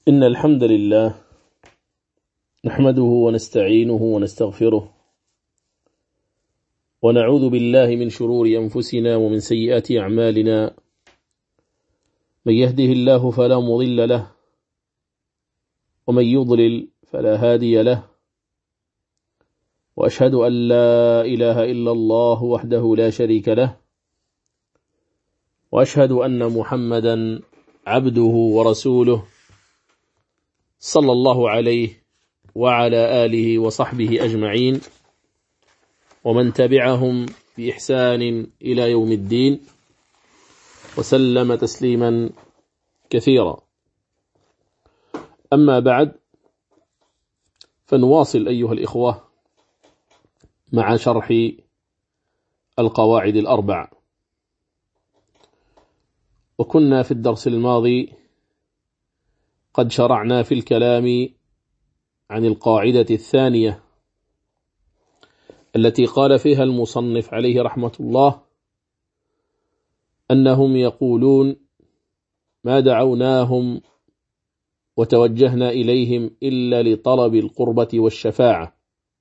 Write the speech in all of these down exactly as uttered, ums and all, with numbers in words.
إن الحمد لله نحمده ونستعينه ونستغفره ونعوذ بالله من شرور أنفسنا ومن سيئات أعمالنا. من يهده الله فلا مضل له ومن يضلل فلا هادي له، وأشهد أن لا إله إلا الله وحده لا شريك له، وأشهد أن محمدا عبده ورسوله صلى الله عليه وعلى آله وصحبه أجمعين ومن تبعهم بإحسان إلى يوم الدين وسلم تسليما كثيرا. أما بعد، فنواصل أيها الإخوة مع شرح القواعد الأربع. وكنا في الدرس الماضي قد شرعنا في الكلام عن القاعدة الثانية التي قال فيها المصنف عليه رحمة الله أنهم يقولون ما دعوناهم وتوجهنا إليهم إلا لطلب القربة والشفاعة.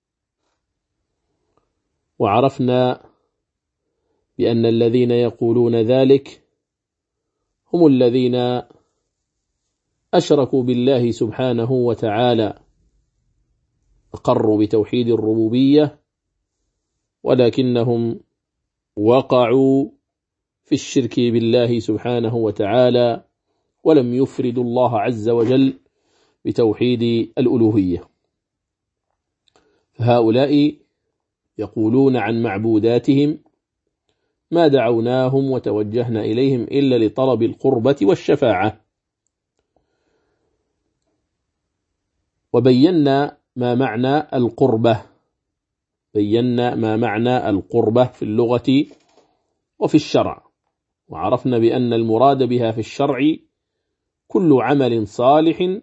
وعرفنا بأن الذين يقولون ذلك هم الذين أشركوا بالله سبحانه وتعالى، أقروا بتوحيد الربوبية ولكنهم وقعوا في الشرك بالله سبحانه وتعالى ولم يفردوا الله عز وجل بتوحيد الألوهية. فهؤلاء يقولون عن معبوداتهم ما دعوناهم وتوجهنا إليهم إلا لطلب القربة والشفاعة. وبينا ما معنى القربة بينا ما معنى القربة في اللغة وفي الشرع، وعرفنا بأن المراد بها في الشرع كل عمل صالح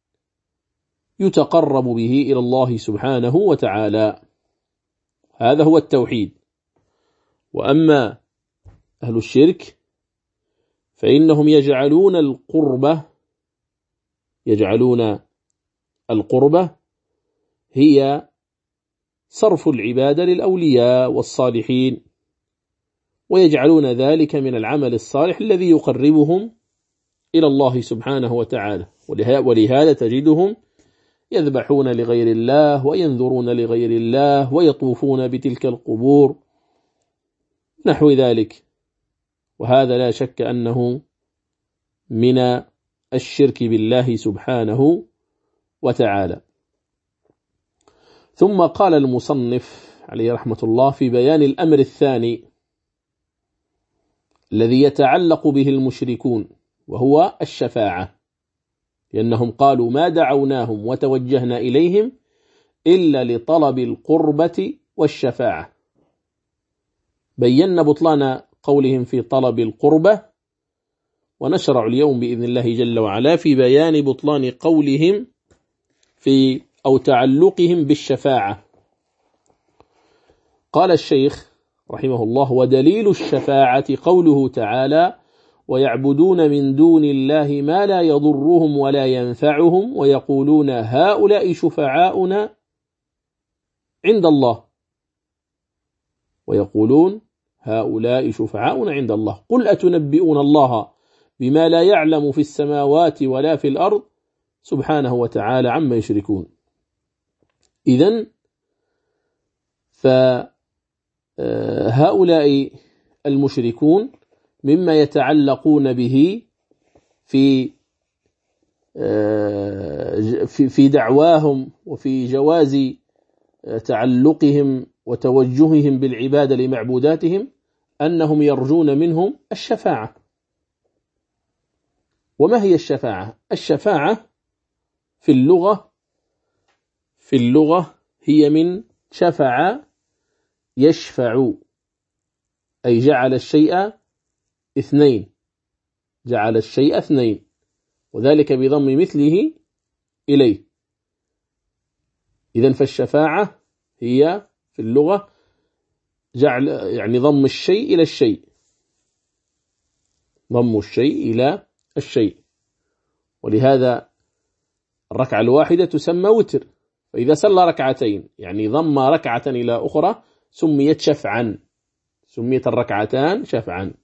يتقرب به إلى الله سبحانه وتعالى، هذا هو التوحيد. وأما أهل الشرك فإنهم يجعلون القربة يجعلون القربة هي صرف العبادة للأولياء والصالحين، ويجعلون ذلك من العمل الصالح الذي يقربهم إلى الله سبحانه وتعالى. ولهذا تجدهم يذبحون لغير الله وينذرون لغير الله ويطوفون بتلك القبور نحو ذلك، وهذا لا شك أنه من الشرك بالله سبحانه وتعالى. ثم قال المصنف عليه رحمة الله في بيان الأمر الثاني الذي يتعلق به المشركون وهو الشفاعة، لأنهم قالوا ما دعوناهم وتوجهنا إليهم إلا لطلب القربة والشفاعة. بينا بطلان قولهم في طلب القربة، ونشرع اليوم بإذن الله جل وعلا في بيان بطلان قولهم في أو تعلقهم بالشفاعة. قال الشيخ رحمه الله: ودليل الشفاعة قوله تعالى: ويعبدون من دون الله ما لا يضرهم ولا ينفعهم ويقولون هؤلاء شفعاؤنا عند الله ويقولون هؤلاء شفعاؤنا عند الله قل أتنبئون الله بما لا يعلم في السماوات ولا في الأرض سبحانه وتعالى عما يشركون. إذن فهؤلاء المشركون مما يتعلقون به في في دعواهم وفي جواز تعلقهم وتوجههم بالعبادة لمعبوداتهم أنهم يرجون منهم الشفاعة. وما هي الشفاعة؟ الشفاعة في اللغة في اللغة هي من شفع يشفع، أي جعل الشيء اثنين جعل الشيء اثنين وذلك بضم مثله إليه. إذن فالشفاعة هي في اللغة جعل يعني ضم الشيء إلى الشيء ضم الشيء إلى الشيء. ولهذا الركعة الواحدة تسمى وتر، فإذا صلى ركعتين يعني ضم ركعة إلى أخرى سميت شفعا، سميت الركعتان شفعا.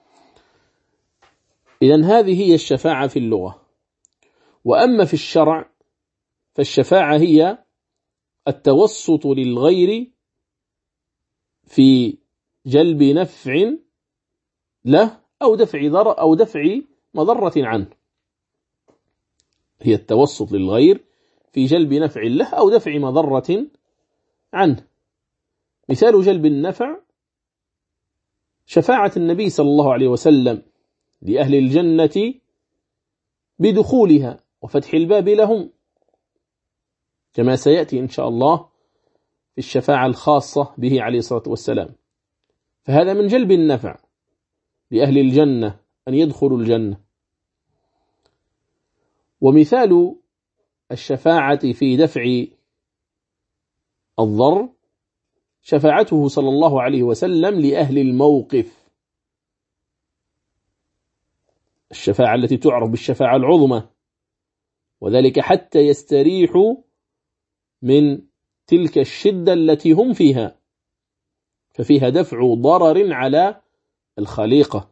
إذن هذه هي الشفاعة في اللغة. وأما في الشرع فالشفاعة هي التوسط للغير في جلب نفع له أو دفع ضر أو دفع مضرة عنه. هي التوسط للغير في جلب نفع له أو دفع مضرة عنه. مثال جلب النفع شفاعة النبي صلى الله عليه وسلم لأهل الجنة بدخولها وفتح الباب لهم، كما سيأتي إن شاء الله في الشفاعة الخاصة به عليه الصلاة والسلام. فهذا من جلب النفع لأهل الجنة أن يدخلوا الجنة. ومثال الشفاعة في دفع الضر شفاعته صلى الله عليه وسلم لأهل الموقف، الشفاعة التي تعرف بالشفاعة العظمى، وذلك حتى يستريحوا من تلك الشدة التي هم فيها، ففيها دفع ضرر على الخليقة.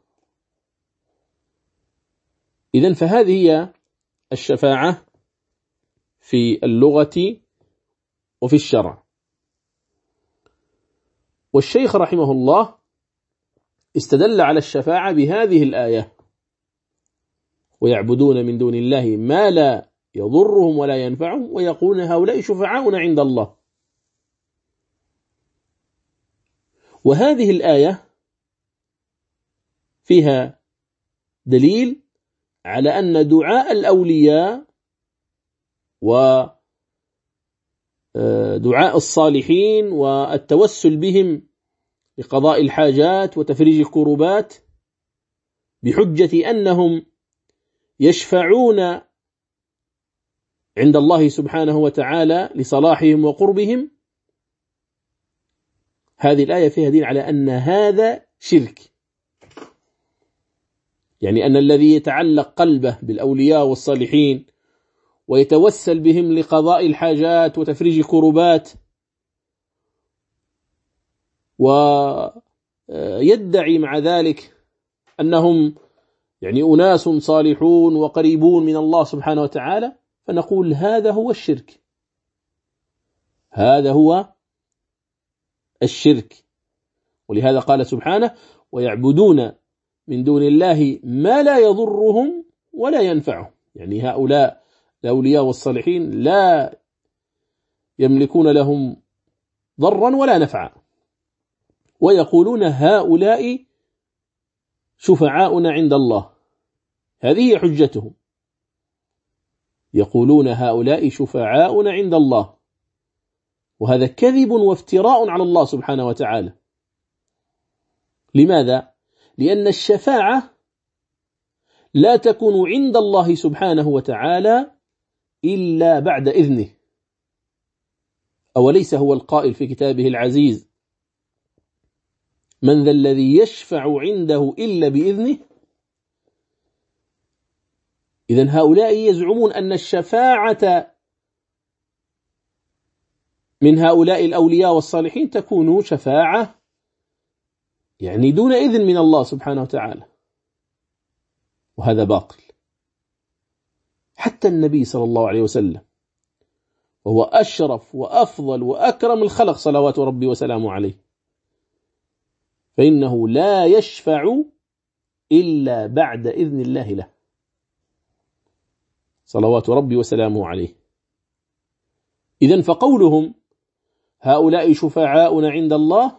إذن فهذه هي الشفاعة في اللغة وفي الشرع. والشيخ رحمه الله استدل على الشفاعة بهذه الآية: ويعبدون من دون الله ما لا يضرهم ولا ينفعهم ويقولون هؤلاء شفعاؤنا عند الله. وهذه الآية فيها دليل على أن دعاء الأولياء ودعاء الصالحين والتوسل بهم لقضاء الحاجات وتفريج الكروبات بحجة أنهم يشفعون عند الله سبحانه وتعالى لصلاحهم وقربهم، هذه الآية فيها دليل على أن هذا شرك، يعني أن الذي يتعلق قلبه بالأولياء والصالحين ويتوسل بهم لقضاء الحاجات وتفريج الكروبات ويدعي مع ذلك أنهم يعني أناس صالحون وقريبون من الله سبحانه وتعالى، فنقول هذا هو الشرك، هذا هو الشرك. ولهذا قال سبحانه: ويعبدون من دون الله ما لا يضرهم ولا ينفعهم، يعني هؤلاء الأولياء والصالحين لا يملكون لهم ضرا ولا نفعا، ويقولون هؤلاء شفعاؤنا عند الله، هذه حجتهم، يقولون هؤلاء شفعاؤنا عند الله، وهذا كذب وافتراء على الله سبحانه وتعالى. لماذا؟ لأن الشفاعة لا تكون عند الله سبحانه وتعالى إلا بعد إذنه. أوليس هو القائل في كتابه العزيز: من ذا الذي يشفع عنده إلا بإذنه؟ إذن هؤلاء يزعمون أن الشفاعة من هؤلاء الأولياء والصالحين تكون شفاعة يعني دون إذن من الله سبحانه وتعالى، وهذا باطل. حتى النبي صلى الله عليه وسلم وهو أشرف وأفضل وأكرم الخلق صلوات ربي وسلامه عليه، فإنه لا يشفع إلا بعد إذن الله له صلوات ربي وسلامه عليه. إذن فقولهم هؤلاء شفعاؤنا عند الله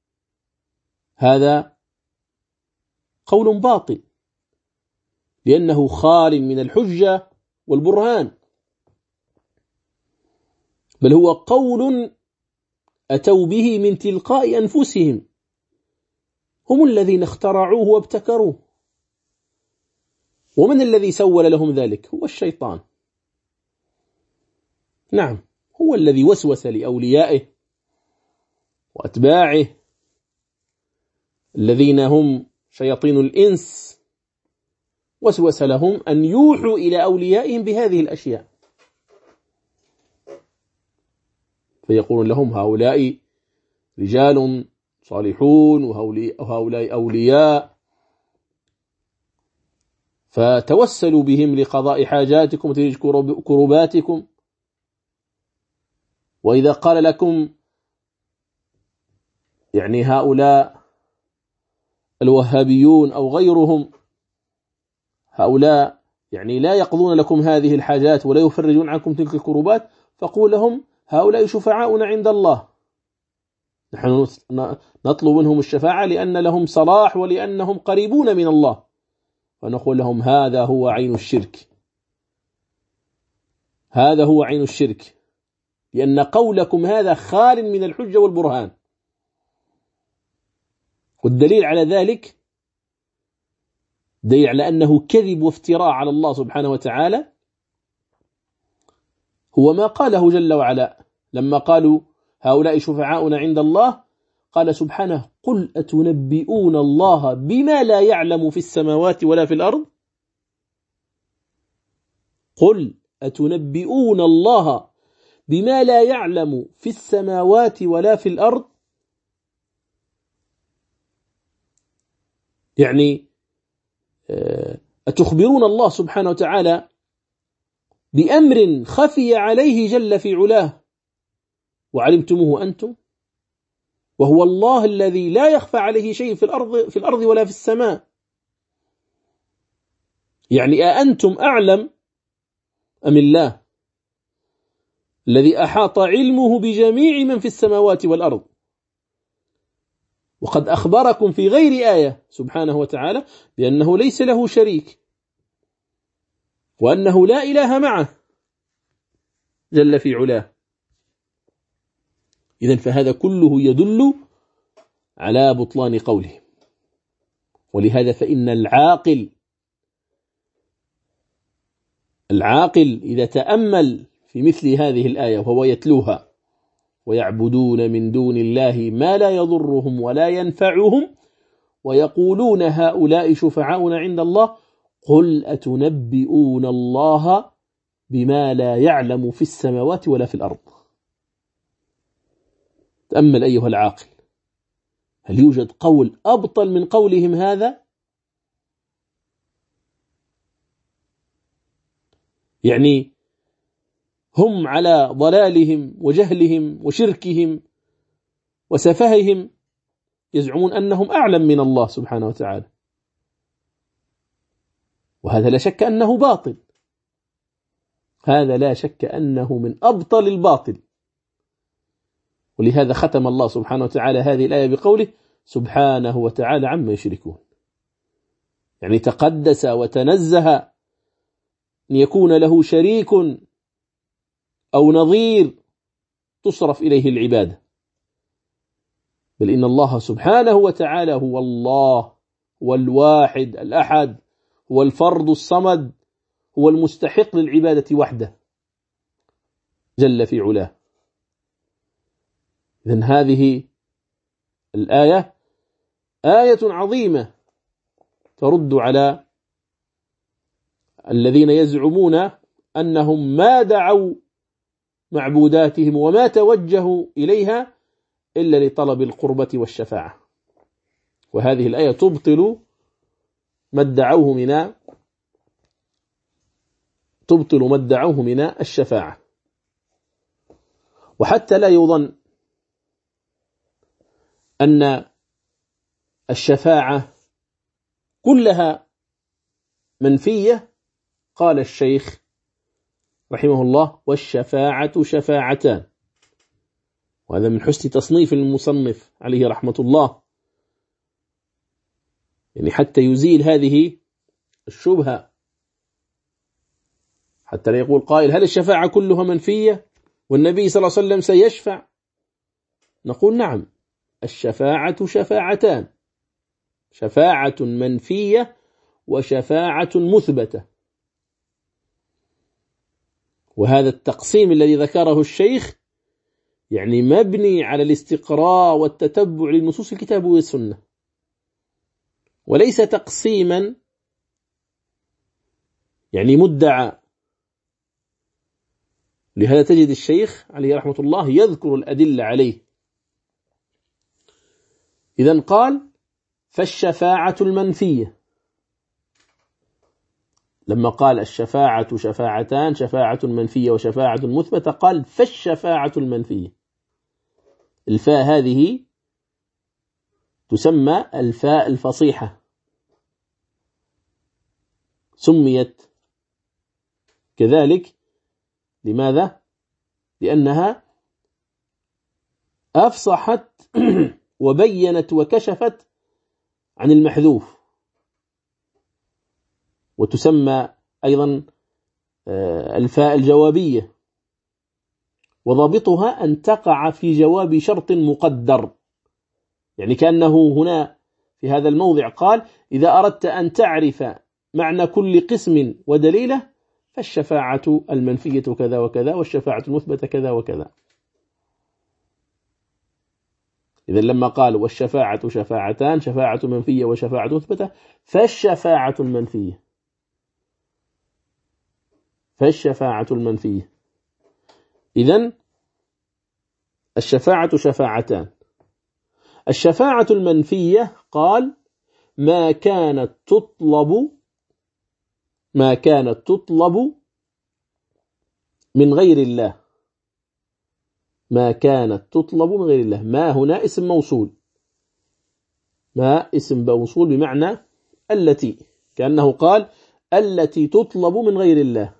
هذا قول باطل، لأنه خال من الحجة والبرهان، بل هو قول أتوا به من تلقاء أنفسهم، هم الذين اخترعوه وابتكروه. ومن الذي سول لهم ذلك؟ هو الشيطان. نعم، هو الذي وسوس لأوليائه وأتباعه الذين هم شياطين الإنس، وسوس لهم أن يوحوا إلى أوليائهم بهذه الأشياء. فيقولون لهم هؤلاء رجال صالحون وهؤلاء أولياء، فتوسلوا بهم لقضاء حاجاتكم وتفريج كرباتكم. وإذا قال لكم يعني هؤلاء الوهابيون أو غيرهم، هؤلاء يعني لا يقضون لكم هذه الحاجات ولا يفرجون عنكم تلك الكربات، فقول لهم هؤلاء شفعاؤنا عند الله، نحن نطلب منهم الشفاعة لأن لهم صلاح ولأنهم قريبون من الله، فنقول لهم هذا هو عين الشرك، هذا هو عين الشرك، لأن قولكم هذا خال من الحجة والبرهان. والدليل على ذلك دليل على أنه كذب وافتراء على الله سبحانه وتعالى هو ما قاله جل وعلا لما قالوا هؤلاء شفعاؤنا عند الله، قال سبحانه قل أتنبئون الله بما لا يعلم في السماوات ولا في الأرض، قل أتنبئون الله بما لا يعلم في السماوات ولا في الأرض، يعني أتخبرون الله سبحانه وتعالى بأمر خفي عليه جل في علاه وعلمتموه أنتم، وهو الله الذي لا يخفى عليه شيء في الأرض في الأرض ولا في السماء. يعني أأنتم أعلم أم الله الذي أحاط علمه بجميع من في السماوات والأرض؟ وقد أخبركم في غير آية سبحانه وتعالى بأنه ليس له شريك وأنه لا إله معه جل في علاه. إذن فهذا كله يدل على بطلان قوله. ولهذا فإن العاقل العاقل إذا تأمل في مثل هذه الآية وهو يتلوها ويعبدون من دون الله ما لا يضرهم ولا ينفعهم ويقولون هؤلاء شفعاؤنا عند الله، قل أتنبئون الله بما لا يعلم في السماوات ولا في الأرض. تأمل أيها العاقل، هل يوجد قول أبطل من قولهم هذا؟ يعني هم على ضلالهم وجهلهم وشركهم وسفههم يزعمون أنهم أعلم من الله سبحانه وتعالى، وهذا لا شك أنه باطل، هذا لا شك أنه من أبطل الباطل. ولهذا ختم الله سبحانه وتعالى هذه الآية بقوله سبحانه وتعالى عما يشركون، يعني تقدس وتنزه أن يكون له شريك أو نظير تصرف إليه العبادة، بل إن الله سبحانه وتعالى هو الله، هو الواحد الأحد، هو الفرد الصمد، هو المستحق للعبادة وحده جل في علاه. إذن هذه الآية آية عظيمة ترد على الذين يزعمون أنهم ما دعوا معبوداتهم وما توجهوا إليها إلا لطلب القربة والشفاعة. وهذه الآية تبطل ما ادعوه من تبطل ما ادعوه من الشفاعة. وحتى لا يظن أن الشفاعة كلها منفية، قال الشيخ رحمه الله والشفاعة شفاعتان، وهذا من حسن تصنيف المصنف عليه رحمة الله، يعني حتى يزيل هذه الشبهة، حتى لا يقول قائل هل الشفاعة كلها منفية والنبي صلى الله عليه وسلم سيشفع؟ نقول نعم، الشفاعة شفاعتان، شفاعة منفية وشفاعة مثبتة. وهذا التقسيم الذي ذكره الشيخ يعني مبني على الاستقراء والتتبع لنصوص الكتاب والسنة، وليس تقسيما يعني مدعى لهذا تجد الشيخ عليه رحمة الله يذكر الأدلة عليه. إذن قال فالشفاعة المنفية، لما قال الشفاعة شفاعتان، شفاعة منفية وشفاعة مثبتة، قال فالشفاعة المنفية. الفاء هذه تسمى الفاء الفصيحة، سميت كذلك لماذا؟ لأنها أفصحت وبينت وكشفت عن المحذوف، وتسمى أيضا الفاء الجوابية، وضابطها أن تقع في جواب شرط مقدر. يعني كأنه هنا في هذا الموضع قال إذا أردت أن تعرف معنى كل قسم ودليله فالشفاعة المنفية كذا وكذا، والشفاعة المثبتة كذا وكذا. إذن لما قال والشفاعة شفاعتان، شفاعة منفية وشفاعة مثبتة، فالشفاعة المنفية، فالشفاعة المنفية. إذن الشفاعة شفاعتان. الشفاعة المنفية قال ما كانت تطلب ما كانت تطلب من غير الله، ما كانت تطلب من غير الله. ما هنا اسم موصول، ما اسم موصول بمعنى التي، كأنه قال التي تطلب من غير الله،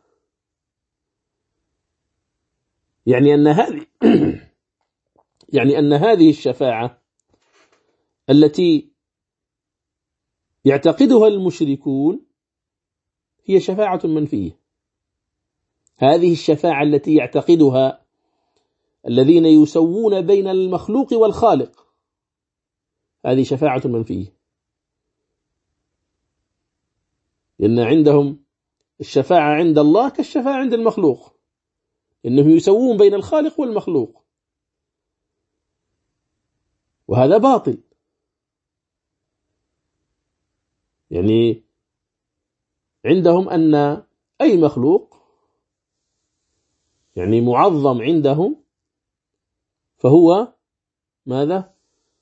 يعني أن هذه يعني أن هذه الشفاعة التي يعتقدها المشركون هي شفاعة منفية. هذه الشفاعة التي يعتقدها الذين يسوون بين المخلوق والخالق هذه شفاعة منفية، لأن عندهم الشفاعة عند الله كالشفاعة عند المخلوق، إنهم يسوون بين الخالق والمخلوق، وهذا باطل. يعني عندهم أن أي مخلوق يعني معظم عندهم فهو ماذا؟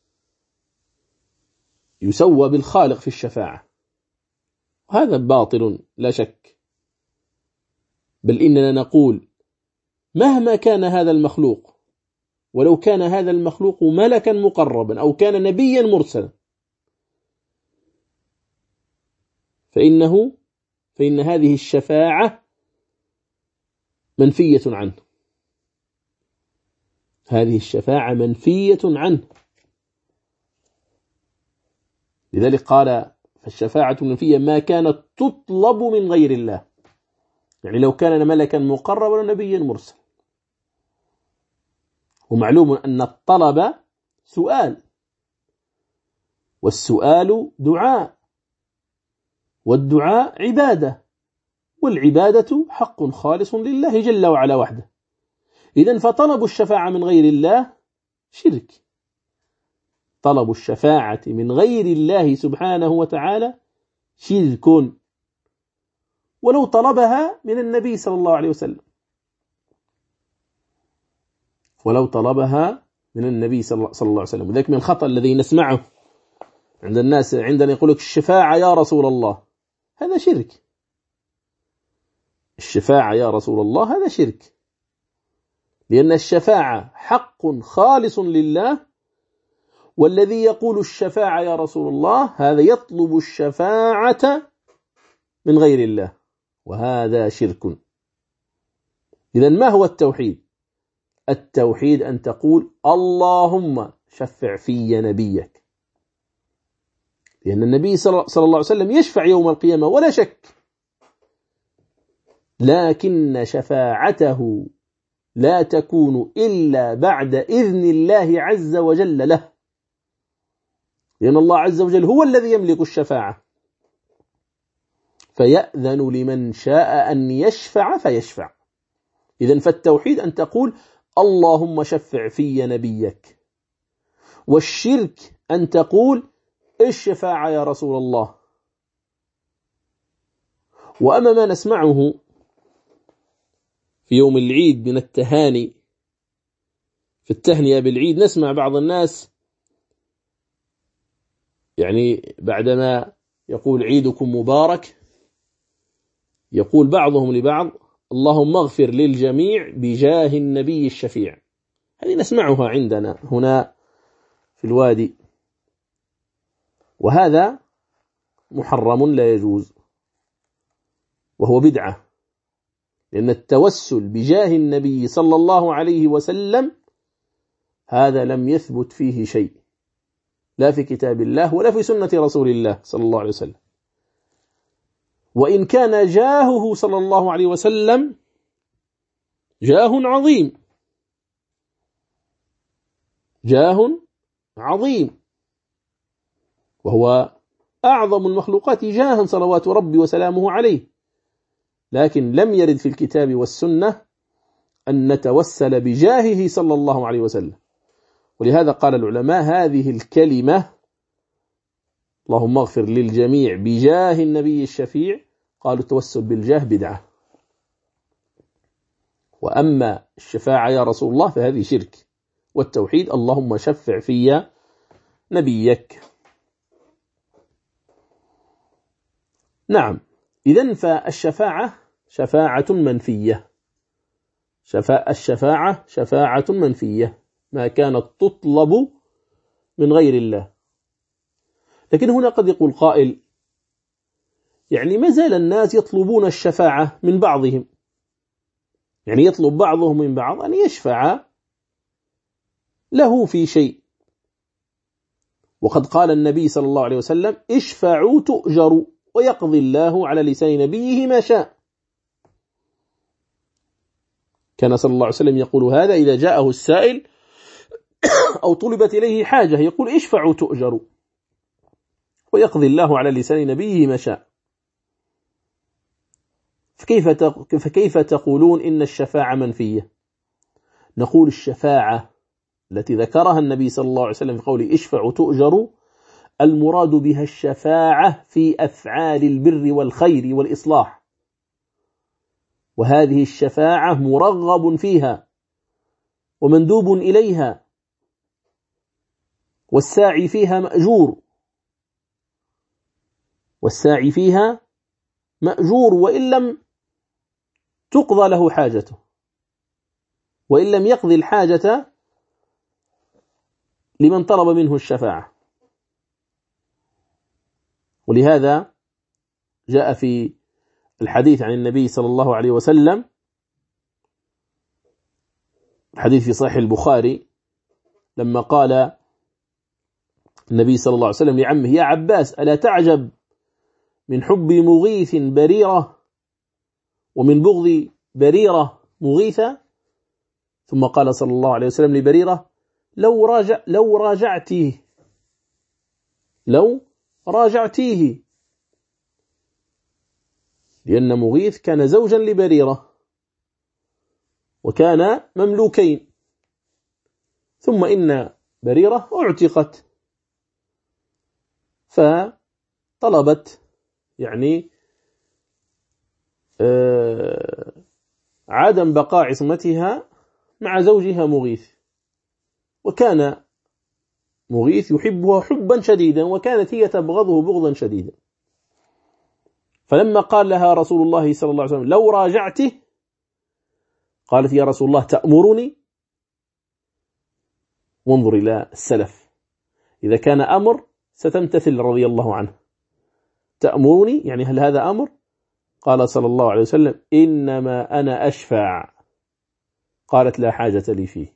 يسوى بالخالق في الشفاعة، وهذا باطل لا شك. بل إننا نقول مهما كان هذا المخلوق، ولو كان هذا المخلوق ملكا مقربا أو كان نبيا مرسلا، فإنه فإن هذه الشفاعة منفية عنه، هذه الشفاعة منفية عنه. لذلك قال فالشفاعة المنفية ما كانت تطلب من غير الله، يعني لو كان ملكا مقربا ونبيا مرسل. ومعلوم أن الطلب سؤال، والسؤال دعاء، والدعاء عبادة، والعبادة حق خالص لله جل وعلا وحده. إذن فطلب الشفاعة من غير الله شرك، طلب الشفاعة من غير الله سبحانه وتعالى شرك، ولو طلبها من النبي صلى الله عليه وسلم، ولو طلبها من النبي صلى الله عليه وسلم. وذلك من الخطأ الذي نسمعه عند الناس عندنا يقول لك الشفاعة يا رسول الله، هذا شرك. الشفاعة يا رسول الله هذا شرك، لأن الشفاعة حق خالص لله، والذي يقول الشفاعة يا رسول الله هذا يطلب الشفاعة من غير الله، وهذا شرك. إذن ما هو التوحيد؟ التوحيد أن تقول اللهم شفع في نبيك، لأن النبي صلى الله عليه وسلم يشفع يوم القيامة ولا شك، لكن شفاعته لا تكون إلا بعد إذن الله عز وجل له، لأن الله عز وجل هو الذي يملك الشفاعة، فيأذن لمن شاء أن يشفع فيشفع. إذن فالتوحيد أن تقول اللهم شفع في نبيك، والشرك أن تقول الشفاعة يا رسول الله. وأما ما نسمعه في يوم العيد من التهاني، في التهنئة بالعيد نسمع بعض الناس يعني بعدما يقول عيدكم مبارك يقول بعضهم لبعض اللهم اغفر للجميع بجاه النبي الشفيع. هذه نسمعها عندنا هنا في الوادي، وهذا محرم لا يجوز، وهو بدعة، لأن التوسل بجاه النبي صلى الله عليه وسلم هذا لم يثبت فيه شيء، لا في كتاب الله ولا في سنة رسول الله صلى الله عليه وسلم. وإن كان جاهه صلى الله عليه وسلم جاه عظيم، جاه عظيم، وهو أعظم المخلوقات جاها صلوات ربي وسلامه عليه، لكن لم يرد في الكتاب والسنة أن نتوسل بجاهه صلى الله عليه وسلم. ولهذا قال العلماء هذه الكلمة اللهم اغفر للجميع بجاه النبي الشفيع، قالوا التوسل بالجاه بدعة. وأما الشفاعة يا رسول الله فهذه شرك، والتوحيد اللهم شفع في نبيك. نعم، إذن فالشفاعة شفاعة منفية، شفاء الشفاعة شفاعة منفية ما كانت تطلب من غير الله. لكن هنا قد يقول قائل يعني ما زال الناس يطلبون الشفاعة من بعضهم، يعني يطلب بعضهم من بعض أن يشفع له في شيء، وقد قال النبي صلى الله عليه وسلم اشفعوا تؤجروا ويقضي الله على لسان نبيه ما شاء. كان صلى الله عليه وسلم يقول هذا إذا جاءه السائل أو طلبت إليه حاجة، يقول اشفعوا تؤجروا ويقضي الله على لسان نبيه ما شاء. فكيف فكيف تقولون إن الشفاعة منفية؟ نقول الشفاعة التي ذكرها النبي صلى الله عليه وسلم في قوله اشفعوا تؤجروا المراد بها الشفاعة في أفعال البر والخير والإصلاح، وهذه الشفاعة مرغب فيها ومندوب إليها، والساعي فيها مأجور، والساعي فيها مأجور وإن لم تقضى له حاجته، وإن لم يقضي الحاجة لمن طلب منه الشفاعة. ولهذا جاء في الحديث عن النبي صلى الله عليه وسلم، الحديث في صحيح البخاري، لما قال النبي صلى الله عليه وسلم لعمه يا عباس ألا تعجب من حب مغيث بريرة ومن بغض بريرة مغيثة؟ ثم قال صلى الله عليه وسلم لبريرة لو راجع لو راجعتيه لو راجعتيه لأن مغيث كان زوجا لبريرة وكان مملوكين، ثم إن بريرة اعتقت فطلبت يعني آه عدم بقاء عصمتها مع زوجها مغيث، وكان مغيث يحبها حبا شديدا وكانت هي تبغضه بغضا شديدا. فلما قال لها رسول الله صلى الله عليه وسلم لو راجعته قالت يا رسول الله تأمرني؟ وانظر إلى السلف، إذا كان أمر ستمتثل رضي الله عنه. تأمرني يعني هل هذا أمر؟ قال صلى الله عليه وسلم إنما أنا أشفع. قالت لا حاجة لي فيه،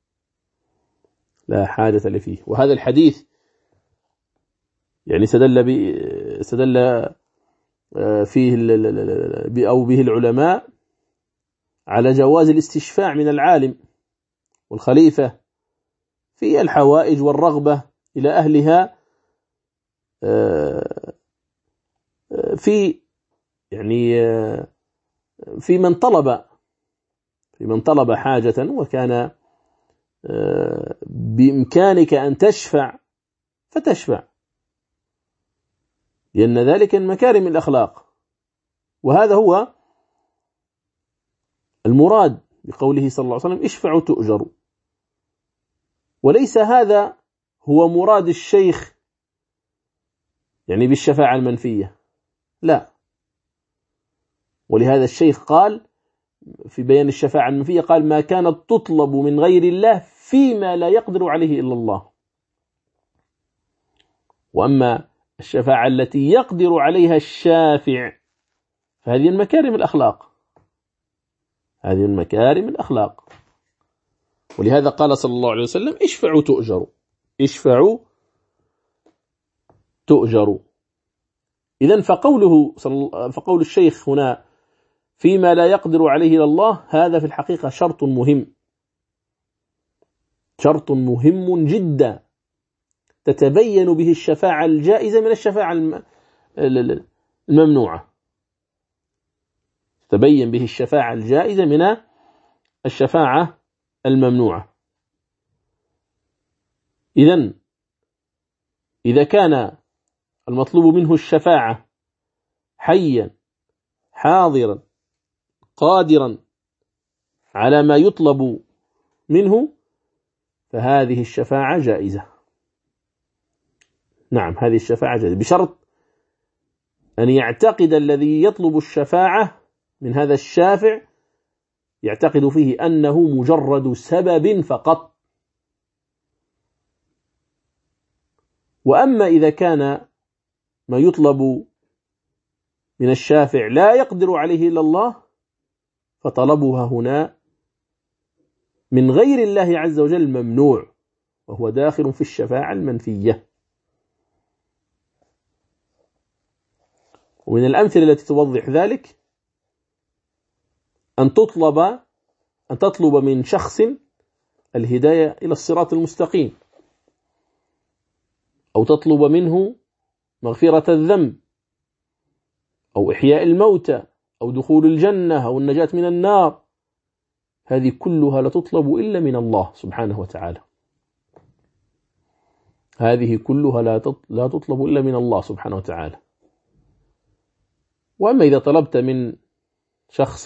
لا حاجة لي فيه. وهذا الحديث يعني استدل استدل فيه أو به العلماء على جواز الاستشفاع من العالم والخليفة في الحوائج والرغبة إلى أهلها في يعني في من طلب في من طلب حاجة وكان بإمكانك أن تشفع فتشفع، لأن ذلك من مكارم الأخلاق. وهذا هو المراد بقوله صلى الله عليه وسلم اشفعوا تؤجروا، وليس هذا هو مراد الشيخ يعني بالشفاعة المنفية، لا. ولهذا الشيخ قال في بيان الشفاعة المنفية، قال ما كانت تطلب من غير الله فيما لا يقدر عليه إلا الله. وأما الشفاعة التي يقدر عليها الشافع فهذه المكارم الأخلاق، هذه المكارم الأخلاق. ولهذا قال صلى الله عليه وسلم اشفعوا تؤجروا، اشفعوا تؤجروا. إذن فقوله فقول الشيخ هنا فيما لا يقدر عليه إلا الله، هذا في الحقيقة شرط مهم، شرط مهم جدا تتبين به الشفاعة الجائزة من الشفاعة الممنوعة، تبين به الشفاعة الجائزة من الشفاعة الممنوعة. إذن إذا كان المطلوب منه الشفاعة حيا حاضرا قادرا على ما يطلب منه فهذه الشفاعة جائزة. نعم، هذه الشفاعة جائزة بشرط أن يعتقد الذي يطلب الشفاعة من هذا الشافع، يعتقد فيه أنه مجرد سبب فقط. وأما إذا كان ما يطلب من الشافع لا يقدر عليه إلا الله، فطلبها هنا من غير الله عز وجل ممنوع، وهو داخل في الشفاعة المنفية. ومن الأمثلة التي توضح ذلك أن تطلب أن تطلب من شخص الهداية إلى الصراط المستقيم، أو تطلب منه مغفرة الذنب، أو إحياء الموتى، أو دخول الجنة، أو النجاة من النار. هذه كلها لا تطلب إلا من الله سبحانه وتعالى، هذه كلها لا تطلب إلا من الله سبحانه وتعالى. وأما إذا طلبت من شخص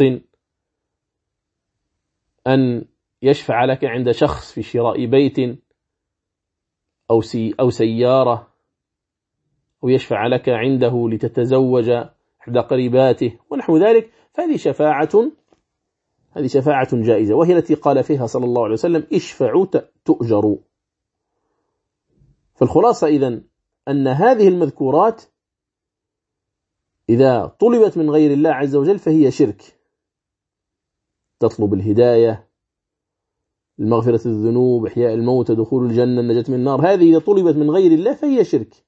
أن يشفع لك عند شخص في شراء بيت أو سي أو سيارة، أو يشفع لك عنده لتتزوج إحدى قريباته ونحو ذلك، فهذه شفاعة هذه شفاعة جائزة، وهي التي قال فيها صلى الله عليه وسلم اشفعوا تؤجروا. فالخلاصة إذن أن هذه المذكورات إذا طلبت من غير الله عز وجل فهي شرك. تطلب الهداية، المغفرة الذنوب، إحياء الموت، دخول الجنة، النجاة من النار، هذه إذا طلبت من غير الله فهي شرك،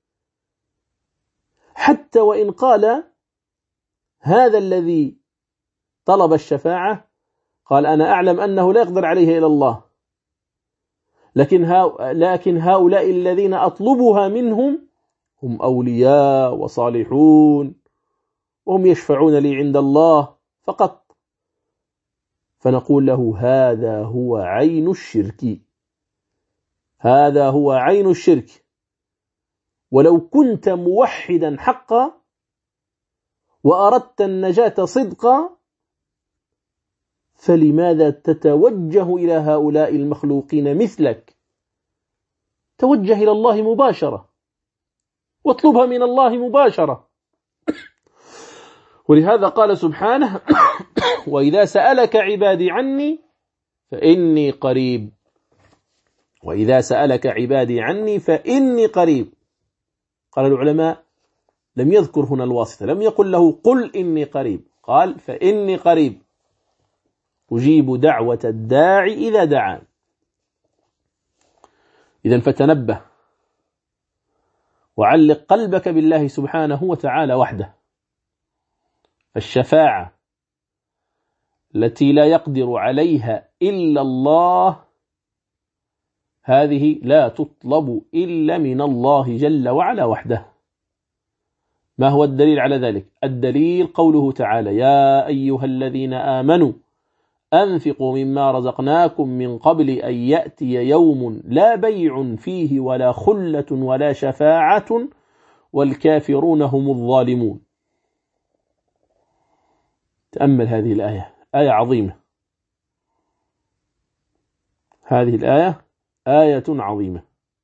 حتى وإن قال هذا الذي طلب الشفاعة قال أنا أعلم أنه لا يقدر عليه إلا الله، لكن لكن هؤلاء الذين أطلبها منهم هم أولياء وصالحون وهم يشفعون لي عند الله فقط، فنقول له هذا هو عين الشرك، هذا هو عين الشرك. ولو كنت موحدا حقا وأردت النجاة صدقا فلماذا تتوجه إلى هؤلاء المخلوقين مثلك؟ توجه إلى الله مباشرة واطلبها من الله مباشرة. ولهذا قال سبحانه وإذا سألك عبادي عني فإني قريب، وإذا سألك عبادي عني فإني قريب. قال العلماء لم يذكر هنا الواسطة، لم يقل له قل إني قريب، قال فإني قريب أجيب دعوة الداعي إذا دعان. إذن فتنبه وعلق قلبك بالله سبحانه وتعالى وحده. الشفاعة التي لا يقدر عليها إلا الله هذه لا تطلب إلا من الله جل وعلا وحده. ما هو الدليل على ذلك؟ الدليل قوله تعالى يا أيها الذين آمنوا أنفقوا مما رزقناكم من قبل أن يأتي يوم لا بيع فيه ولا خلة ولا شفاعة والكافرون هم الظالمون. تأمل هذه الآية، آية عظيمة، هذه الآية آية عظيمة.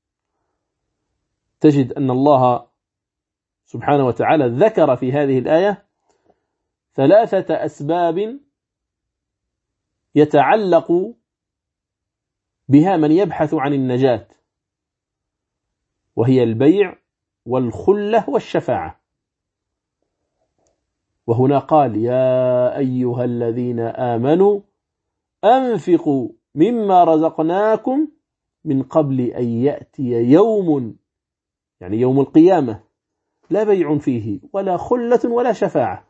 تجد أن الله سبحانه وتعالى ذكر في هذه الآية ثلاثة أسباب يتعلق بها من يبحث عن النجاة، وهي البيع والخلة والشفاعة. وهنا قال يا أيها الذين آمنوا أنفقوا مما رزقناكم من قبل أن يأتي يوم، يعني يوم القيامة، لا بيع فيه ولا خلة ولا شفاعة.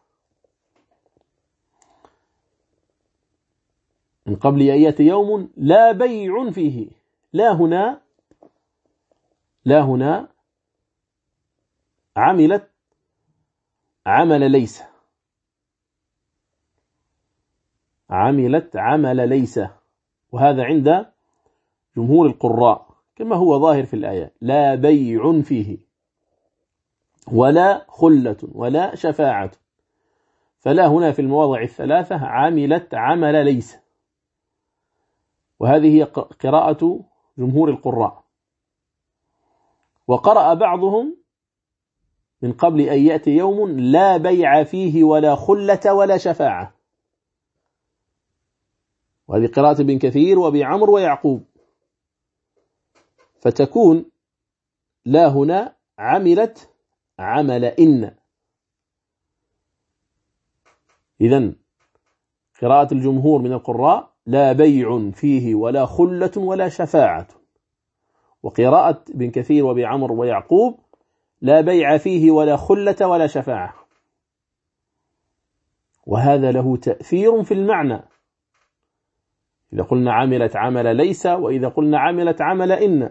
من قبل أن يأتي يوم لا بيع فيه، لا هنا لا هنا عملت عمل ليس، عملت عمل ليس، وهذا عند جمهور القراء كما هو ظاهر في الآية، لا بيع فيه ولا خلة ولا شفاعة. فلا هنا في المواضع الثلاثة عملت عمل ليس، وهذه هي قراءة جمهور القراء. وقرأ بعضهم من قبل أن يأتي يوم لا بيع فيه ولا خلة ولا شفاعة، وهذه قراءة ابن كثير وابي عمرو ويعقوب، فتكون لا هنا عملت عمل إن. إذن قراءة الجمهور من القراء لا بيع فيه ولا خلة ولا شفاعة، وقراءة ابن كثير وابي عمرو ويعقوب لا بيع فيه ولا خلة ولا شفاعة. وهذا له تأثير في المعنى، إذا قلنا عملت عمل ليس وإذا قلنا عملت عمل إن،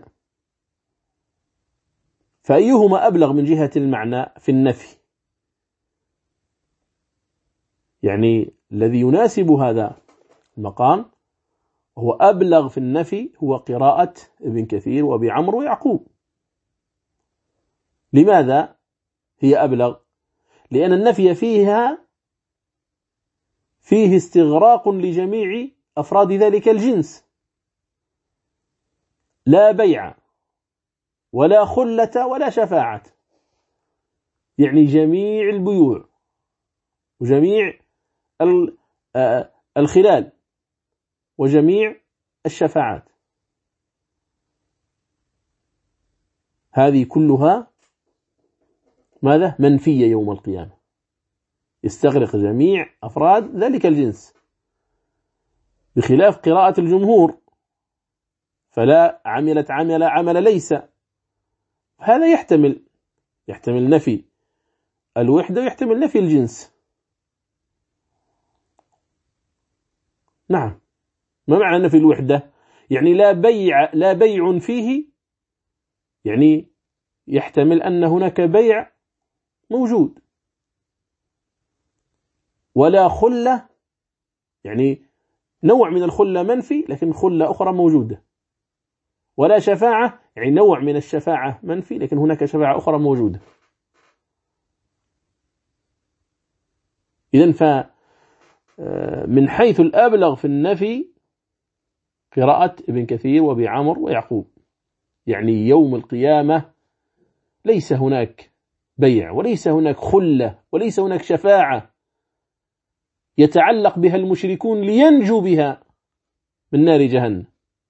فأيهما أبلغ من جهة المعنى في النفي؟ يعني الذي يناسب هذا المقام هو أبلغ في النفي هو قراءة ابن كثير وابي عمرو ويعقوب. لماذا هي أبلغ؟ لأن النفي فيها فيه استغراق لجميع أفراد ذلك الجنس، لا بيع ولا خلة ولا شفاعة، يعني جميع البيوع وجميع الخلال وجميع الشفاعات، هذه كلها ماذا؟ منفية يوم القيامة، يستغرق جميع أفراد ذلك الجنس، بخلاف قراءة الجمهور فلا عملت عمل عمل ليس. هذا يحتمل يحتمل نفي الوحدة ويحتمل نفي الجنس. نعم، ما معنى نفي الوحدة؟ يعني لا بيع لا بيع فيه، يعني يحتمل أن هناك بيع موجود، ولا خلة، يعني نوع من الخلة منفي لكن خلة أخرى موجودة، ولا شفاعة، يعني نوع من الشفاعة منفي لكن هناك شفاعة أخرى موجودة. إذن فمن حيث الأبلغ في النفي قراءة ابن كثير وابي عمرو ويعقوب، يعني يوم القيامة ليس هناك بيع وليس هناك خلة وليس هناك شفاعة يتعلق بها المشركون لينجوا بها من نار جهنم.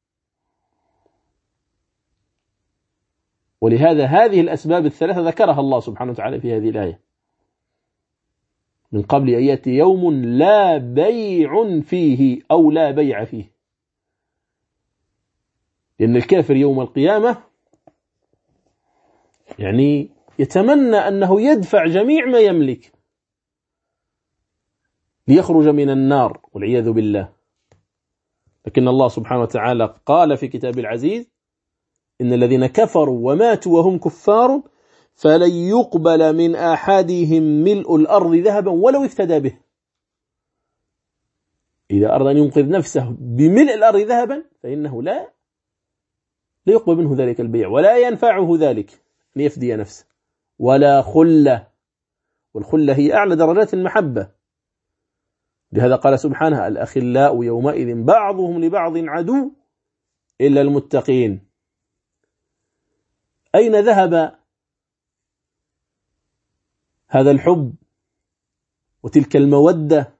ولهذا هذه الأسباب الثلاثة ذكرها الله سبحانه وتعالى في هذه الآية، من قبل أن يأتي يوم لا بيع فيه أو لا بيع فيه، لأن الكافر يوم القيامة يعني يتمنى أنه يدفع جميع ما يملك ليخرج من النار والعياذ بالله، لكن الله سبحانه وتعالى قال في كتاب العزيز إن الذين كفروا وماتوا وهم كفار فلن يقبل من أحدهم ملء الأرض ذهبا ولو افتدى به. إذا أراد أن ينقذ نفسه بملء الأرض ذهبا فإنه لا لا يقبل منه ذلك البيع ولا ينفعه ذلك أن يفدي نفسه. ولا خلة، والخلة هي أعلى درجات المحبة، لهذا قال سبحانه الأخلاء يومئذ بعضهم لبعض عدو إلا المتقين. أين ذهب هذا الحب وتلك المودة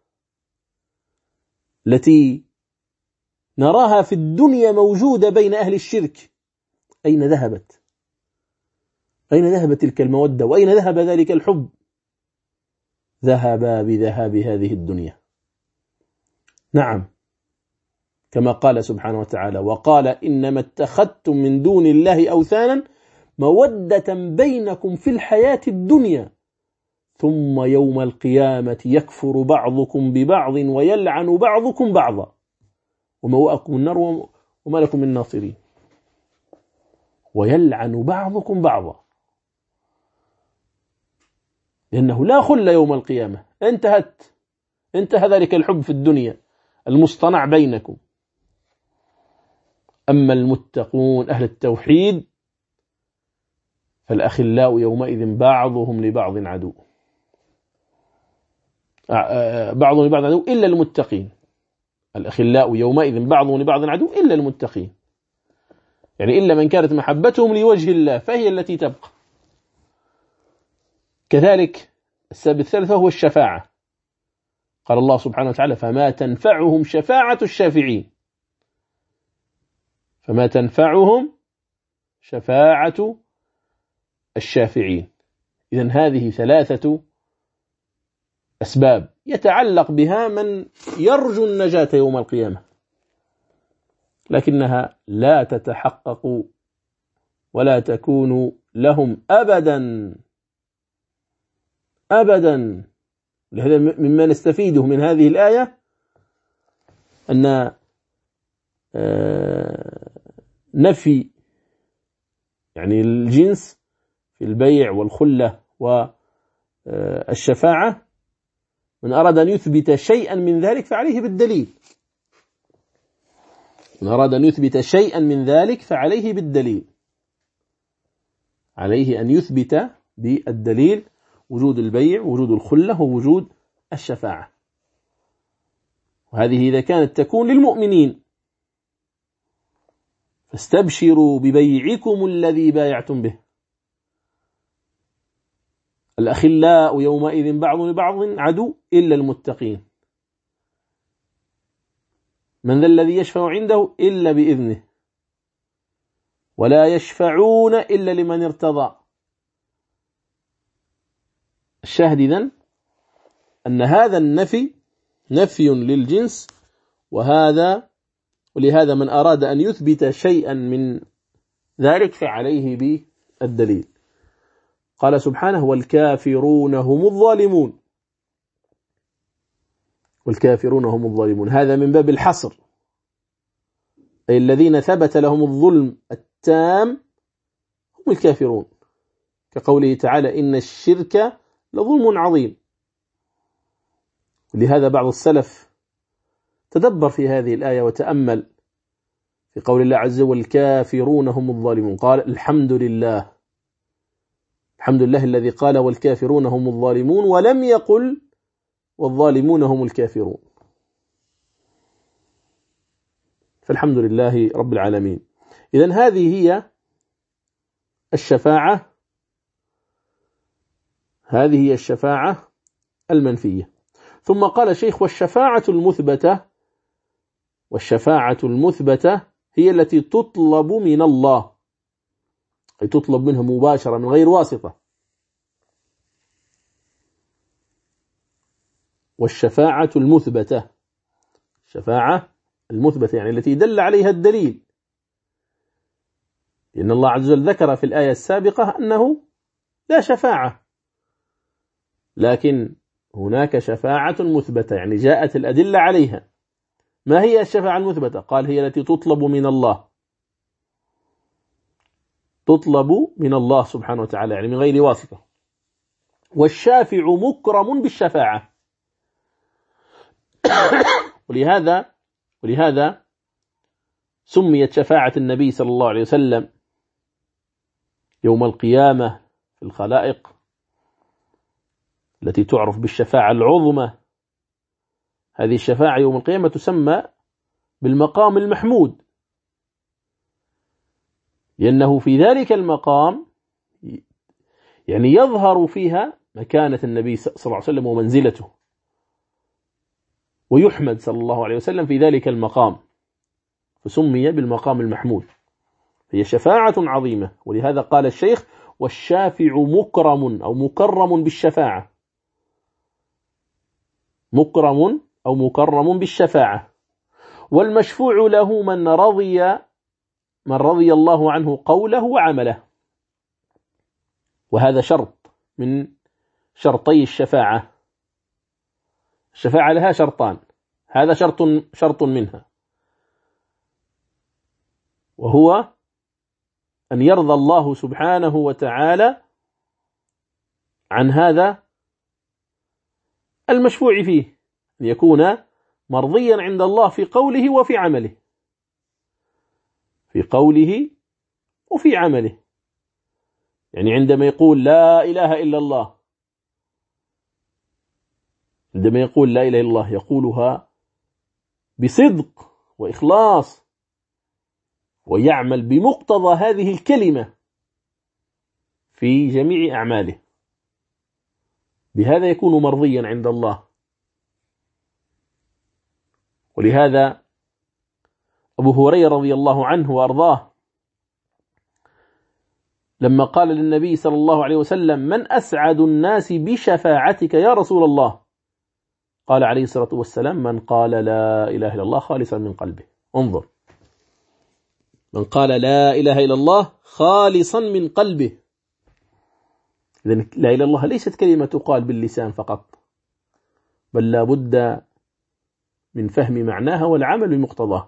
التي نراها في الدنيا موجودة بين أهل الشرك؟ أين ذهبت؟ أين ذهبت تلك المودة؟ وأين ذهب ذلك الحب؟ ذهب بذهاب هذه الدنيا. نعم، كما قال سبحانه وتعالى وقال إنما اتخذتم من دون الله أوثانا مودة بينكم في الحياة الدنيا ثم يوم القيامة يكفر بعضكم ببعض ويلعن بعضكم بعضا وموأكم النار وما لكم من ناصرين. ويلعن بعضكم بعضا، لأنه لا خل يوم القيامة، انتهت انتهى ذلك الحب في الدنيا المصطنع بينكم. أما المتقون أهل التوحيد فالأخلاء يومئذ بعضهم لبعض عدو، بعضهم لبعض عدو إلا المتقين. الأخلاء يومئذ بعضهم لبعض عدو إلا المتقين، يعني إلا من كانت محبتهم لوجه الله فهي التي تبقى. كذلك السبب الثالث هو الشفاعة. قال الله سبحانه وتعالى فما تنفعهم شفاعة الشافعين. فما تنفعهم شفاعة الشافعين. إذن هذه ثلاثة أسباب يتعلق بها من يرجو النجاة يوم القيامة، لكنها لا تتحقق ولا تكون لهم أبدا أبدا. لهذا مما نستفيده من هذه الآية أن نفي يعني الجنس في البيع والخلة والشفاعة، من أراد أن يثبت شيئا من ذلك فعليه بالدليل. من أراد أن يثبت شيئا من ذلك فعليه بالدليل، عليه أن يثبت بالدليل وجود البيع ووجود الخلة ووجود الشفاعة. وهذه إذا كانت تكون للمؤمنين فاستبشروا ببيعكم الذي بايعتم به. الأخلاء يومئذ بعض لبعض عدو إلا المتقين. من ذا الذي يشفع عنده إلا بإذنه ولا يشفعون إلا لمن ارتضى. الشاهد إذن أن هذا النفي نفي للجنس، وهذا ولهذا من أراد أن يثبت شيئا من ذلك فعليه بالدليل. قال سبحانه والكافرون هم الظالمون. والكافرون هم الظالمون، هذا من باب الحصر، أي الذين ثبت لهم الظلم التام هم الكافرون، كقوله تعالى إن الشرك لظلم عظيم. لهذا بعض السلف تدبر في هذه الآية وتأمل في قول الله عز وجل والكافرون هم الظالمون، قال الحمد لله، الحمد لله الذي قال والكافرون هم الظالمون ولم يقل والظالمون هم الكافرون. فالحمد لله رب العالمين. إذن هذه هي الشفاعة، هذه هي الشفاعة المنفية. ثم قال شيخ والشفاعة المثبتة، والشفاعة المثبتة هي التي تطلب من الله، أي تطلب منه مباشرة من غير واسطة. والشفاعة المثبتة، الشفاعة المثبتة يعني التي دل عليها الدليل، لأن الله عز وجل ذكر في الآية السابقة أنه لا شفاعة، لكن هناك شفاعة مثبتة يعني جاءت الأدلة عليها. ما هي الشفاعة المثبتة؟ قال هي التي تطلب من الله، تطلب من الله سبحانه وتعالى يعني من غير واسطة. والشافع مكرم بالشفاعة. ولهذا ولهذا سميت شفاعة النبي صلى الله عليه وسلم يوم القيامة في الخلائق التي تعرف بالشفاعة العظمى هذه الشفاعة يوم القيامة تسمى بالمقام المحمود، لأنه في ذلك المقام يعني يظهر فيها مكانة النبي صلى الله عليه وسلم ومنزلته، ويحمد صلى الله عليه وسلم في ذلك المقام، فسمي بالمقام المحمود. هي شفاعة عظيمة، ولهذا قال الشيخ: والشافع مكرم أو مكرم بالشفاعة، مكرم أو مكرم بالشفاعة. والمشفوع له من رضي من رضي الله عنه قوله وعمله، وهذا شرط من شرطي الشفاعة. الشفاعة لها شرطان، هذا شرط شرط منها، وهو أن يرضى الله سبحانه وتعالى عن هذا المشفوع فيه، أن يكون مرضيا عند الله في قوله وفي عمله، في قوله وفي عمله. يعني عندما يقول لا إله إلا الله، عندما يقول لا إله إلا الله يقولها بصدق وإخلاص، ويعمل بمقتضى هذه الكلمة في جميع أعماله، بهذا يكون مرضيا عند الله. ولهذا أبو هريرة رضي الله عنه وأرضاه لما قال للنبي صلى الله عليه وسلم: من أسعد الناس بشفاعتك يا رسول الله؟ قال عليه الصلاة والسلام: من قال لا إله إلا الله خالصا من قلبه. انظر، من قال لا إله إلا الله خالصا من قلبه. إذن لا إله إلا الله ليست كلمة تقال باللسان فقط، بل لا بد من فهم معناها والعمل بمقتضاه.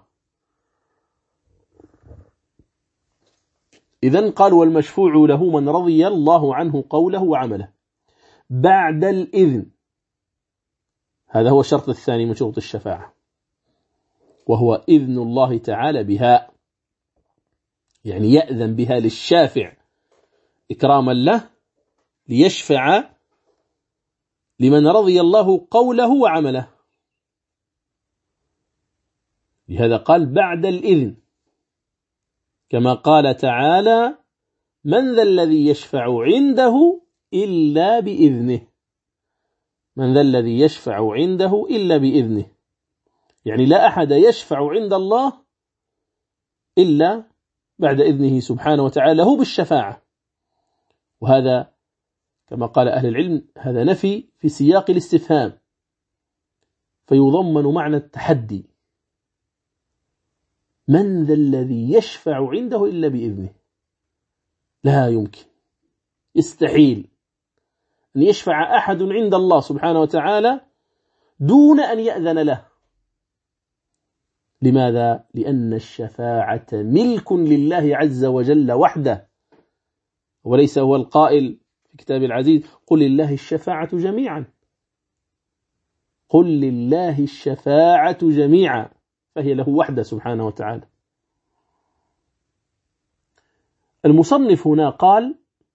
إذن قال: والمشفوع له من رضي الله عنه قوله وعمله بعد الإذن. هذا هو الشرط الثاني من شروط الشفاعة، وهو إذن الله تعالى بها، يعني يأذن بها للشافع إكراما له ليشفع لمن رضي الله قوله وعمله. لهذا قال بعد الإذن، كما قال تعالى: من ذا الذي يشفع عنده إلا بإذنه. من ذا الذي يشفع عنده إلا بإذنه، يعني لا أحد يشفع عند الله إلا بعد إذنه سبحانه وتعالى له بالشفاعة. وهذا كما قال أهل العلم هذا نفي في سياق الاستفهام، فيضمن معنى التحدي. من ذا الذي يشفع عنده إلا بإذنه؟ لا يمكن، يستحيل أن يشفع أحد عند الله سبحانه وتعالى دون أن يأذن له. لماذا؟ لأن الشفاعة ملك لله عز وجل وحده، وليس هو القائل في كتاب العزيز: قل لله الشفاعة جميعا. قل لله الشفاعة جميعا، فهي له وحده سبحانه وتعالى. المصنف هنا قال: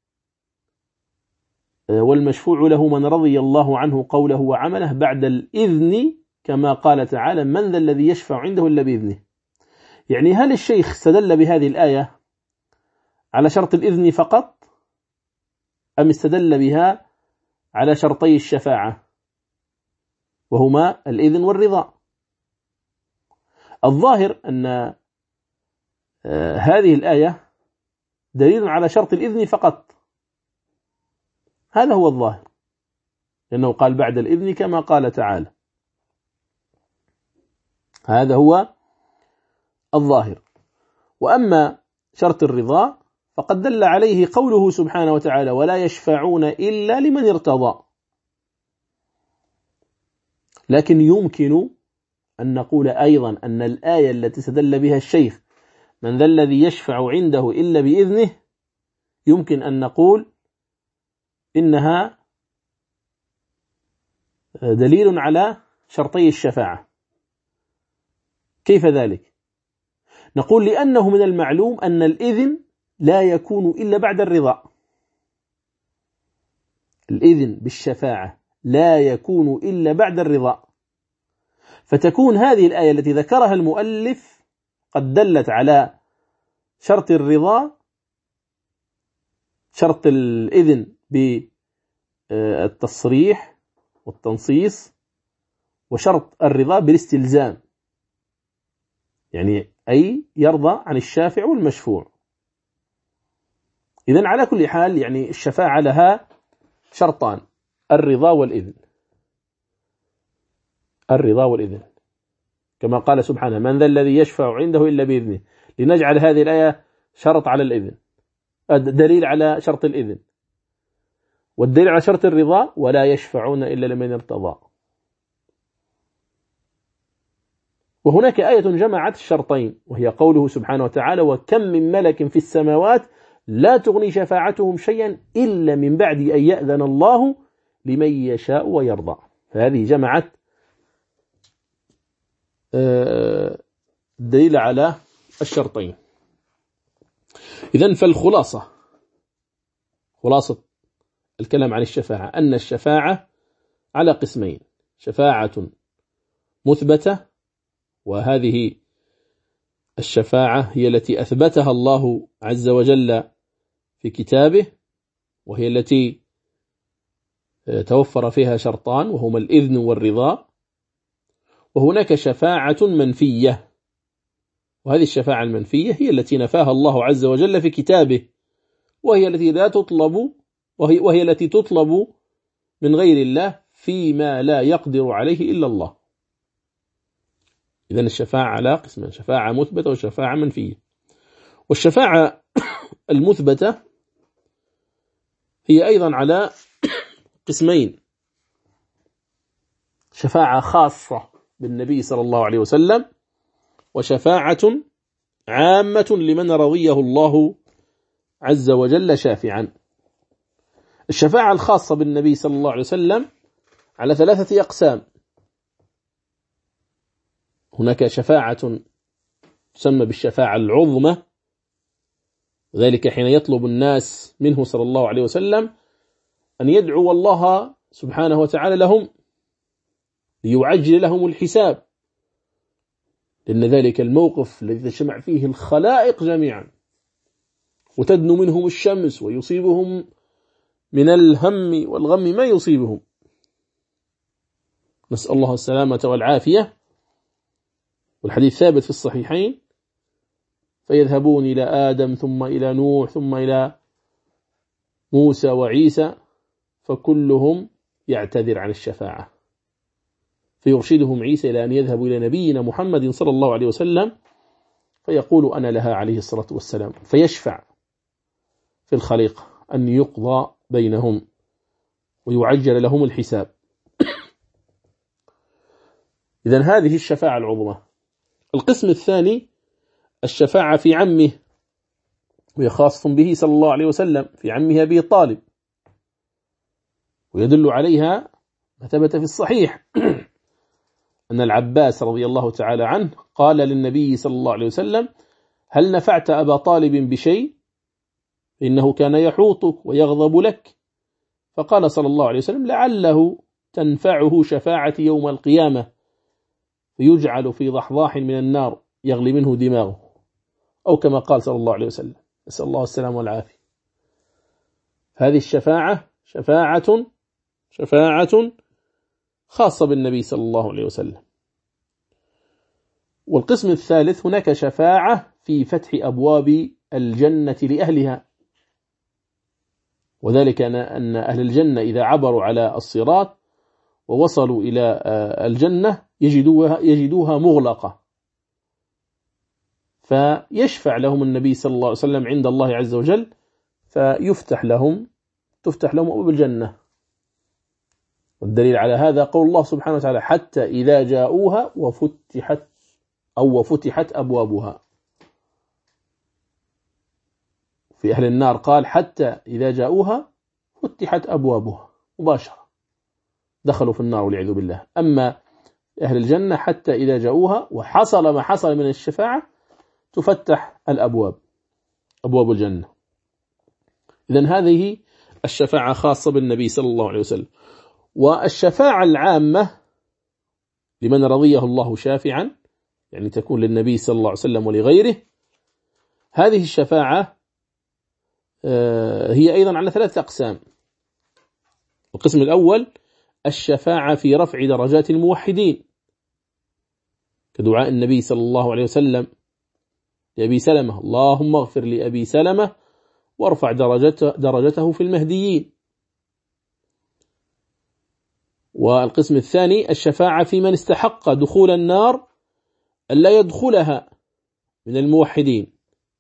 والمشفوع له من رضي الله عنه قوله وعمله بعد الإذن، كما قال تعالى: من ذا الذي يشفع عنده إلا بإذنه. يعني هل الشيخ استدل بهذه الآية على شرط الإذن فقط، أم استدل بها على شرطي الشفاعة وهما الإذن والرضا؟ الظاهر أن هذه الآية دليل على شرط الإذن فقط، هذا هو الظاهر، لأنه قال بعد الإذن كما قال تعالى، هذا هو الظاهر. وأما شرط الرضا فقد دل عليه قوله سبحانه وتعالى: ولا يشفعون إلا لمن ارتضى. لكن يمكن أن نقول أيضا أن الآية التي استدل بها الشيخ: من ذا الذي يشفع عنده إلا بإذنه، يمكن أن نقول إنها دليل على شرطي الشفاعة. كيف ذلك؟ نقول لأنه من المعلوم أن الإذن لا يكون إلا بعد الرضا. الإذن بالشفاعة لا يكون إلا بعد الرضا، فتكون هذه الآية التي ذكرها المؤلف قد دلت على شرط الرضا، شرط الإذن بالتصريح والتنصيص، وشرط الرضا بالاستلزام، يعني أي يرضى عن الشافع والمشفوع. إذن على كل حال يعني الشفاعة لها شرطان: الرضا والإذن. الرضا والإذن كما قال سبحانه: من ذا الذي يشفع عنده إلا بإذنه، لنجعل هذه الآية شرط على الإذن، دليل على شرط الإذن، والدليل على شرط الرضا: ولا يشفعون إلا لمن ارتضى. وهناك آية جمعت الشرطين، وهي قوله سبحانه وتعالى: وكم من ملك في السماوات لا تغني شفاعتهم شيئا إلا من بعد أن يأذن الله لمن يشاء ويرضى. فهذه جمعت دليل على الشرطين. إذن فالخلاصة، خلاصة الكلام عن الشفاعة أن الشفاعة على قسمين: شفاعة مثبتة، وهذه الشفاعة هي التي أثبتها الله عز وجل في كتابه، وهي التي توفر فيها شرطان وهما الإذن والرضا. وهناك شفاعة منفية، وهذه الشفاعة المنفية هي التي نفاها الله عز وجل في كتابه، وهي التي لا تطلب وهي, وهي التي تطلب من غير الله فيما لا يقدر عليه إلا الله. إذن الشفاعة على قسمين: شفاعة مثبتة وشفاعة منفية. والشفاعة المثبتة هي أيضا على قسمين: شفاعة خاصة بالنبي صلى الله عليه وسلم، وشفاعة عامة لمن رضيه الله عز وجل شافعا. الشفاعة الخاصة بالنبي صلى الله عليه وسلم على ثلاثة أقسام: هناك شفاعة تسمى بالشفاعة العظمى، ذلك حين يطلب الناس منه صلى الله عليه وسلم أن يدعو الله سبحانه وتعالى لهم ليعجل لهم الحساب، لأن ذلك الموقف الذي تجتمع فيه الخلائق جميعا وتدنو منهم الشمس ويصيبهم من الهم والغم ما يصيبهم، نسأل الله السلامة والعافية. والحديث ثابت في الصحيحين: فيذهبون إلى آدم ثم إلى نوح ثم إلى موسى وعيسى، فكلهم يعتذر عن الشفاعة، فيرشدهم عيسى إلى أن يذهبوا إلى نبينا محمد صلى الله عليه وسلم، فيقول أنا لها عليه الصلاة والسلام، فيشفع في الخليقة أن يقضى بينهم ويعجل لهم الحساب. إذن هذه الشفاعة العظمى. القسم الثاني الشفاعة في عمه، وهي خاصة به صلى الله عليه وسلم، في عمه أبي طالب، ويدل عليها ما ثبت في الصحيح أن العباس رضي الله تعالى عنه قال للنبي صلى الله عليه وسلم: هل نفعت أبا طالب بشيء؟ إنه كان يحوطك ويغضب لك. فقال صلى الله عليه وسلم: لعله تنفعه شفاعة يوم القيامة، فيجعل في ضحضاح من النار يغلي منه دماغه، أو كما قال صلى الله عليه وسلم، نسأل الله السلام والعافية. هذه الشفاعة شفاعة شفاعة خاصة بالنبي صلى الله عليه وسلم. والقسم الثالث هناك شفاعة في فتح أبواب الجنة لأهلها، وذلك أن أهل الجنة إذا عبروا على الصراط ووصلوا إلى الجنة يجدوها, يجدوها مغلقة، فيشفع لهم النبي صلى الله عليه وسلم عند الله عز وجل، فيفتح لهم تفتح لهم أبواب الجنة. والدليل على هذا قول الله سبحانه وتعالى: حتى إذا جاءوها وفتحت أو وفتحت أبوابها. في أهل النار قال: حتى إذا جاءوها فتحت أبوابها، مباشرة دخلوا في النار والعياذ بالله. أما أهل الجنة حتى إذا جاءوها وحصل ما حصل من الشفاعة تفتح الأبواب، أبواب الجنة. إذن هذه الشفاعة خاصة بالنبي صلى الله عليه وسلم. والشفاعة العامة لمن رضيه الله شافعا، يعني تكون للنبي صلى الله عليه وسلم ولغيره. هذه الشفاعة هي أيضا على ثلاثة أقسام. القسم الأول الشفاعة في رفع درجات الموحدين، كدعاء النبي صلى الله عليه وسلم لأبي سلمة: اللهم اغفر لأبي سلمة وارفع درجته, درجته في المهديين. والقسم الثاني الشفاعة في من استحق دخول النار ألا يدخلها من الموحدين،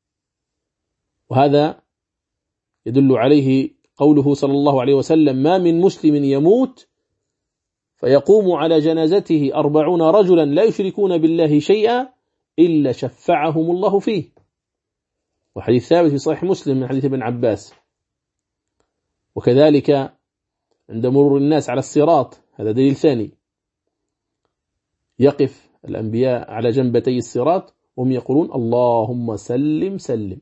وهذا يدل عليه قوله صلى الله عليه وسلم: ما من مسلم يموت فيقوم على جنازته أربعون رجلا لا يشركون بالله شيئا إلا شفعهم الله فيه. وحديث ثابت في صحيح مسلم من حديث ابن عباس. وكذلك عند مرور الناس على الصراط، هذا دليل ثاني، يقف الأنبياء على جنبتي الصراط وهم يقولون: اللهم سلم سلم،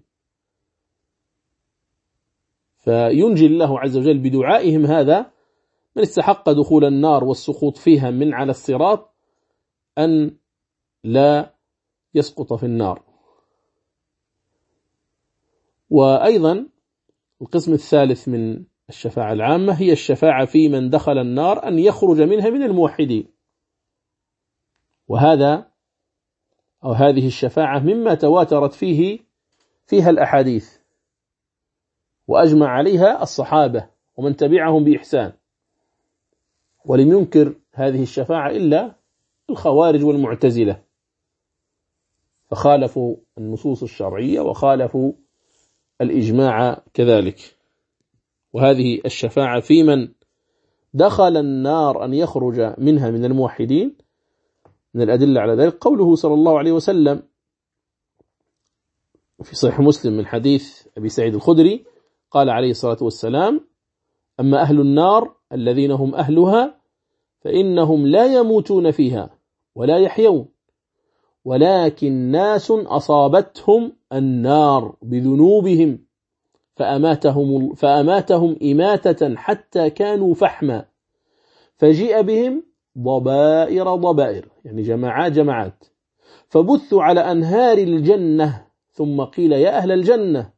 فينجي الله عز وجل بدعائهم هذا من استحق دخول النار والسقوط فيها من على الصراط أن لا يسقط في النار. وأيضا القسم الثالث من الشفاعة العامة هي الشفاعة في من دخل النار أن يخرج منها من الموحدين، وهذا أو هذه الشفاعة مما تواترت فيه فيها الأحاديث وأجمع عليها الصحابة ومن تبعهم بإحسان، ولم ينكر هذه الشفاعة إلا الخوارج والمعتزلة، فخالفوا النصوص الشرعية وخالفوا الإجماع كذلك. وهذه الشفاعة في من دخل النار أن يخرج منها من الموحدين، من الأدلة على ذلك قوله صلى الله عليه وسلم في صحيح مسلم من حديث أبي سعيد الخدري قال عليه الصلاة والسلام: أما أهل النار الذين هم أهلها فإنهم لا يموتون فيها ولا يحيون، ولكن ناس أصابتهم النار بذنوبهم فأماتهم, فأماتهم إماتة حتى كانوا فحما، فجيء بهم ضبائر ضبائر، يعني جماعات جماعات، فبثوا على أنهار الجنة، ثم قيل: يا أهل الجنة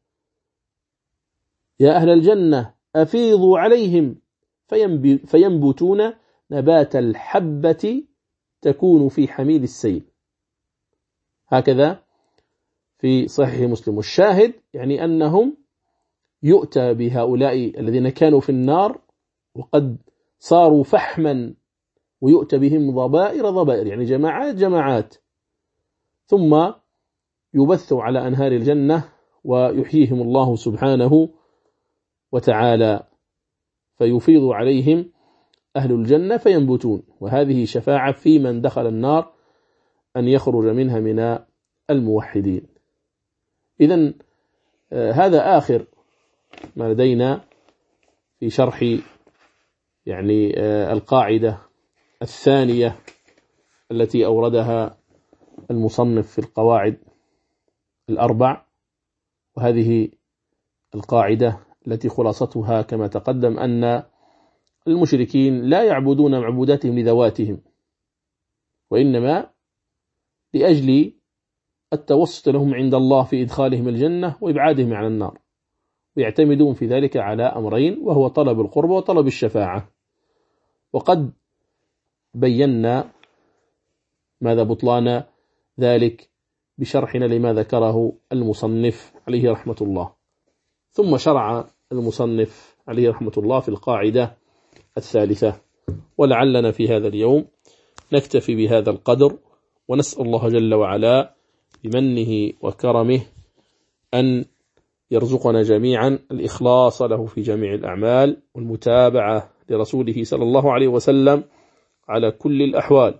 يا أهل الجنة أفيضوا عليهم فينبتون نبات الحبة تكون في حميل السيل. هكذا في صحيح مسلم. الشاهد يعني أنهم يؤتى بهؤلاء الذين كانوا في النار وقد صاروا فحما، ويؤتى بهم ضبائر ضبائر، يعني جماعات جماعات، ثم يبثوا على أنهار الجنة ويحييهم الله سبحانه وتعالى، فيفيض عليهم أهل الجنة فينبتون. وهذه شفاعة في من دخل النار أن يخرج منها من الموحدين. إذن آه هذا آخر ما لدينا في شرح يعني آه القاعدة الثانية التي أوردها المصنف في القواعد الأربع. وهذه القاعدة التي خلاصتها كما تقدم أن المشركين لا يعبدون معبوداتهم لذواتهم، وإنما لأجل التوسط لهم عند الله في إدخالهم الجنة وإبعادهم عن النار، ويعتمدون في ذلك على أمرين، وهو طلب القرب وطلب الشفاعة. وقد بينا ماذا بطلان ذلك بشرحنا لما ذكره المصنف عليه رحمة الله. ثم شرع المصنف عليه رحمة الله في القاعدة الثالثة. ولعلنا في هذا اليوم نكتفي بهذا القدر، ونسأل الله جل وعلا بمنه وكرمه أن يرزقنا جميعا الإخلاص له في جميع الأعمال، والمتابعة لرسوله صلى الله عليه وسلم على كل الأحوال،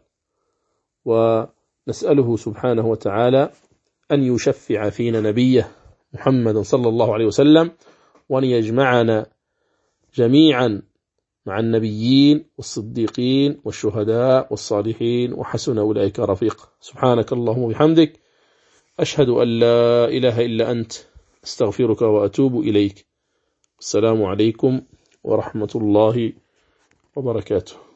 ونسأله سبحانه وتعالى أن يشفع فينا نبيه محمد صلى الله عليه وسلم، وأن يجمعنا جميعا مع النبيين والصديقين والشهداء والصالحين وحسن أولئك رفيق. سبحانك اللهم وبحمدك، أشهد أن لا إله إلا أنت، استغفرك وأتوب إليك. السلام عليكم ورحمة الله وبركاته.